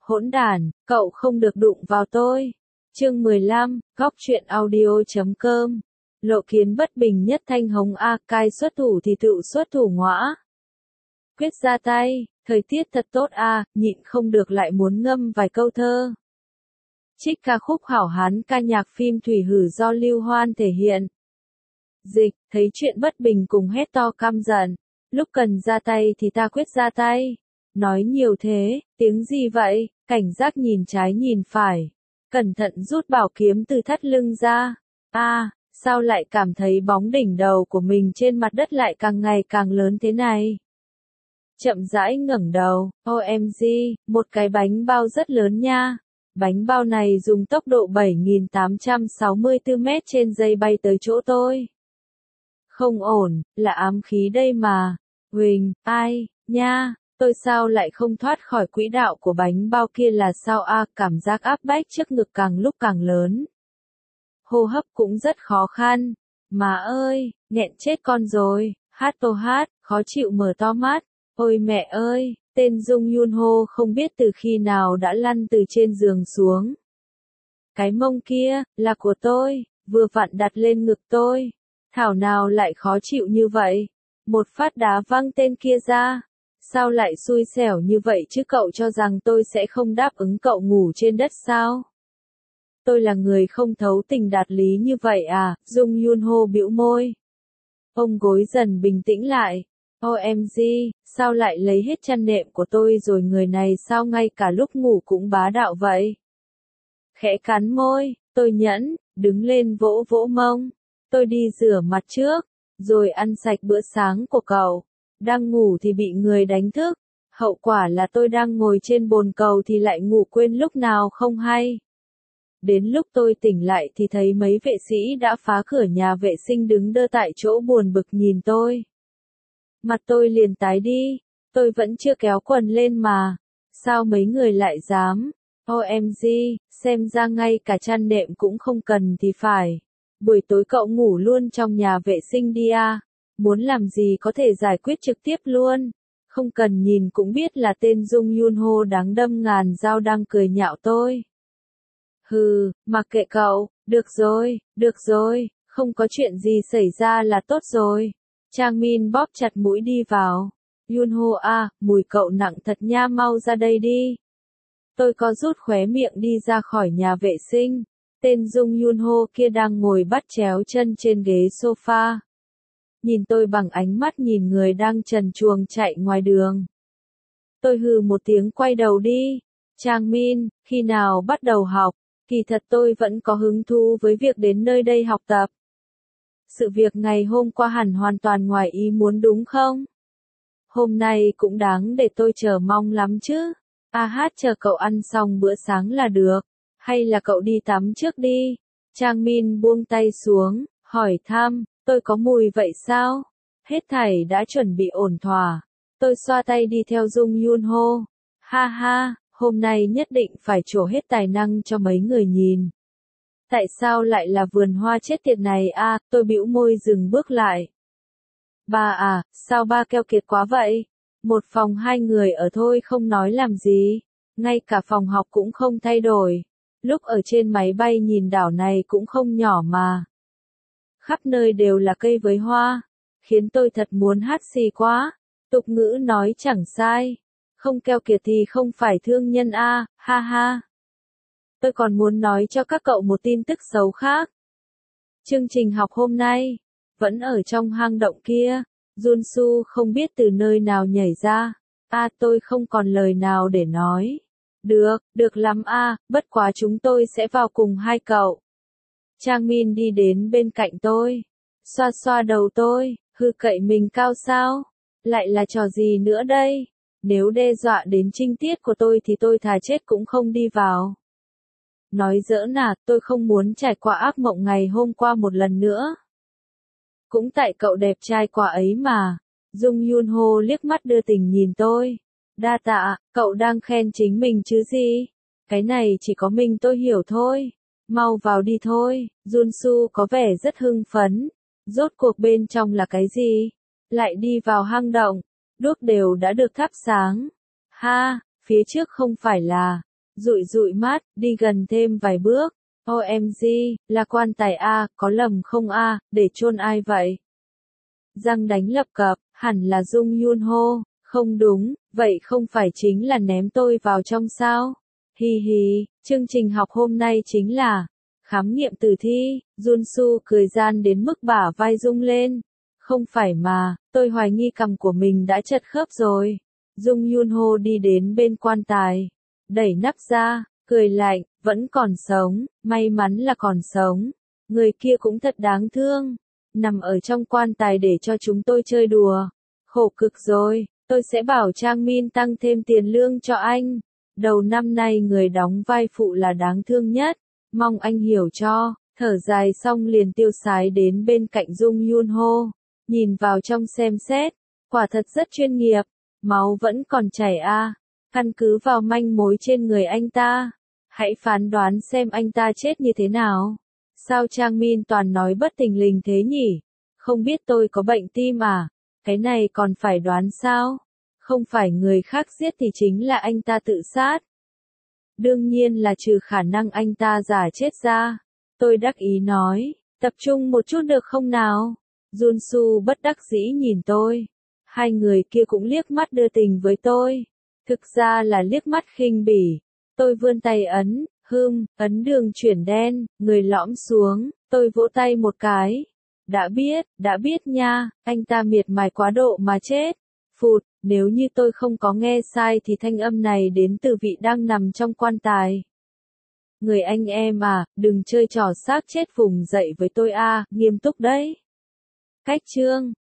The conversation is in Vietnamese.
Hỗn đản, cậu không được đụng vào tôi. Chương 15, góc truyện audio.com. Lộ Kiến bất bình nhất thanh hồng a, cai xuất thủ thì tự xuất thủ ngõa. Quyết ra tay, thời tiết thật tốt a, nhịn không được lại muốn ngâm vài câu thơ. Trích ca khúc hảo hán ca nhạc phim Thủy Hử do Lưu Hoan thể hiện. Dịch, thấy chuyện bất bình cùng hét to căm giận. Lúc cần ra tay thì ta quyết ra tay. Nói nhiều thế, tiếng gì vậy? Cảnh giác nhìn trái nhìn phải. Cẩn thận rút bảo kiếm từ thắt lưng ra. Sao lại cảm thấy bóng đỉnh đầu của mình trên mặt đất lại càng ngày càng lớn thế này? Chậm rãi ngẩng đầu, OMG, một cái bánh bao rất lớn nha. Bánh bao này dùng tốc độ 7.864 mét trên giây bay tới chỗ tôi. Không ổn, là ám khí đây mà. Huỳnh, ai, nha, tôi sao lại không thoát khỏi quỹ đạo của bánh bao kia là sao a, cảm giác áp bách trước ngực càng lúc càng lớn. Hô hấp cũng rất khó khăn. Má ơi, nghẹn chết con rồi, hát, khó chịu mở to mắt. Ôi mẹ ơi, tên Dung Yunho không biết từ khi nào đã lăn từ trên giường xuống. Cái mông kia, là của tôi, vừa vặn đặt lên ngực tôi. Thảo nào lại khó chịu như vậy. Một phát đá văng tên kia ra. Sao lại xui xẻo như vậy chứ, cậu cho rằng tôi sẽ không đáp ứng cậu ngủ trên đất sao? Tôi là người không thấu tình đạt lý như vậy à? Dung Yunho bĩu môi. Ông gối dần bình tĩnh lại. OMG, sao lại lấy hết chăn nệm của tôi rồi, người này sao ngay cả lúc ngủ cũng bá đạo vậy? Khẽ cắn môi, tôi nhẫn, đứng lên vỗ vỗ mông. Tôi đi rửa mặt trước, rồi ăn sạch bữa sáng của cậu. Đang ngủ thì bị người đánh thức. Hậu quả là tôi đang ngồi trên bồn cầu thì lại ngủ quên lúc nào không hay. Đến lúc tôi tỉnh lại thì thấy mấy vệ sĩ đã phá cửa nhà vệ sinh đứng đơ tại chỗ buồn bực nhìn tôi. Mặt tôi liền tái đi, tôi vẫn chưa kéo quần lên mà. Sao mấy người lại dám? OMG, xem ra ngay cả chăn nệm cũng không cần thì phải. Buổi tối cậu ngủ luôn trong nhà vệ sinh đi à? Muốn làm gì có thể giải quyết trực tiếp luôn. Không cần nhìn cũng biết là tên Dung Yunho đáng đâm ngàn dao đang cười nhạo tôi. Hừ, mặc kệ cậu, được rồi, không có chuyện gì xảy ra là tốt rồi. Trang Min bóp chặt mũi đi vào. Yunho à, mùi cậu nặng thật nha, mau ra đây đi. Tôi có rút khóe miệng đi ra khỏi nhà vệ sinh. Tên Dung Yunho kia đang ngồi bắt chéo chân trên ghế sofa. Nhìn tôi bằng ánh mắt nhìn người đang trần truồng chạy ngoài đường. Tôi hừ một tiếng quay đầu đi. Trang Min, khi nào bắt đầu học? Kỳ thật tôi vẫn có hứng thú với việc đến nơi đây học tập. Sự việc ngày hôm qua hẳn hoàn toàn ngoài ý muốn đúng không? Hôm nay cũng đáng để tôi chờ mong lắm chứ. Chờ cậu ăn xong bữa sáng là được. Hay là cậu đi tắm trước đi? Trang Min buông tay xuống, hỏi thăm, tôi có mùi vậy sao? Hết thảy đã chuẩn bị ổn thỏa. Tôi xoa tay đi theo Dung Yunho. Ha ha, hôm nay nhất định phải trổ hết tài năng cho mấy người nhìn. Tại sao lại là vườn hoa chết tiệt này à? Tôi bĩu môi dừng bước lại. Ba à, sao ba keo kiệt quá vậy? Một phòng 2 người ở thôi không nói làm gì. Ngay cả phòng học cũng không thay đổi. Lúc ở trên máy bay nhìn đảo này cũng không nhỏ mà. Khắp nơi đều là cây với hoa. Khiến tôi thật muốn hát xì quá. Tục ngữ nói chẳng sai. Không keo kiệt thì không phải thương nhân a, ha ha. Tôi còn muốn nói cho các cậu một tin tức xấu khác. Chương trình học hôm nay, vẫn ở trong hang động kia, Junsu không biết từ nơi nào nhảy ra. Tôi không còn lời nào để nói. Được lắm bất quá chúng tôi sẽ vào cùng hai cậu. Trang Min đi đến bên cạnh tôi, xoa xoa đầu tôi, hư cậy mình cao sao? Lại là trò gì nữa đây? Nếu đe dọa đến trinh tiết của tôi thì tôi thà chết cũng không đi vào. Nói giỡn à, tôi không muốn trải qua ác mộng ngày hôm qua một lần nữa. Cũng tại cậu đẹp trai quá ấy mà. Dung Yunho liếc mắt đưa tình nhìn tôi. Đa tạ, cậu đang khen chính mình chứ gì? Cái này chỉ có mình tôi hiểu thôi. Mau vào đi thôi. Junsu có vẻ rất hưng phấn. Rốt cuộc bên trong là cái gì? Lại đi vào hang động. Đuốc đều đã được thắp sáng. Ha, phía trước không phải là Dụi dụi mắt, đi gần thêm vài bước. OMG, là quan tài a, có lầm không a, để chôn ai vậy? Răng đánh lập cập, hẳn là Jung Yun Ho, không đúng, vậy không phải chính là ném tôi vào trong sao? Hi hi, chương trình học hôm nay chính là khám nghiệm tử thi. Junsu cười gian đến mức bả vai rung lên. Không phải mà, tôi hoài nghi cằm của mình đã chật khớp rồi. Jung Yun Ho đi đến bên quan tài, đẩy nắp ra, cười lạnh, vẫn còn sống, may mắn là còn sống. Người kia cũng thật đáng thương, nằm ở trong quan tài để cho chúng tôi chơi đùa. Khổ cực rồi, tôi sẽ bảo Trang Min tăng thêm tiền lương cho anh. Đầu năm nay người đóng vai phụ là đáng thương nhất, mong anh hiểu cho. Thở dài xong liền tiêu sái đến bên cạnh Jung Yun Ho, nhìn vào trong xem xét, quả thật rất chuyên nghiệp, máu vẫn còn chảy a. Căn cứ vào manh mối trên người anh ta, hãy phán đoán xem anh ta chết như thế nào. Sao Trang Min toàn nói bất thình lình thế nhỉ? Không biết tôi có bệnh tim à? Cái này còn phải đoán sao? Không phải người khác giết thì chính là anh ta tự sát. Đương nhiên là trừ khả năng anh ta giả chết ra. Tôi đắc ý nói, tập trung một chút được không nào? Junsu bất đắc dĩ nhìn tôi. Hai người kia cũng liếc mắt đưa tình với tôi. Thực ra là liếc mắt khinh bỉ. Tôi vươn tay ấn, ấn đường chuyển đen, người lõm xuống, tôi vỗ tay một cái. Đã biết nha, anh ta miệt mài quá độ mà chết. Phụt, nếu như tôi không có nghe sai thì thanh âm này đến từ vị đang nằm trong quan tài. Người anh em à, đừng chơi trò xác chết vùng dậy với tôi a, nghiêm túc đấy. Cách chương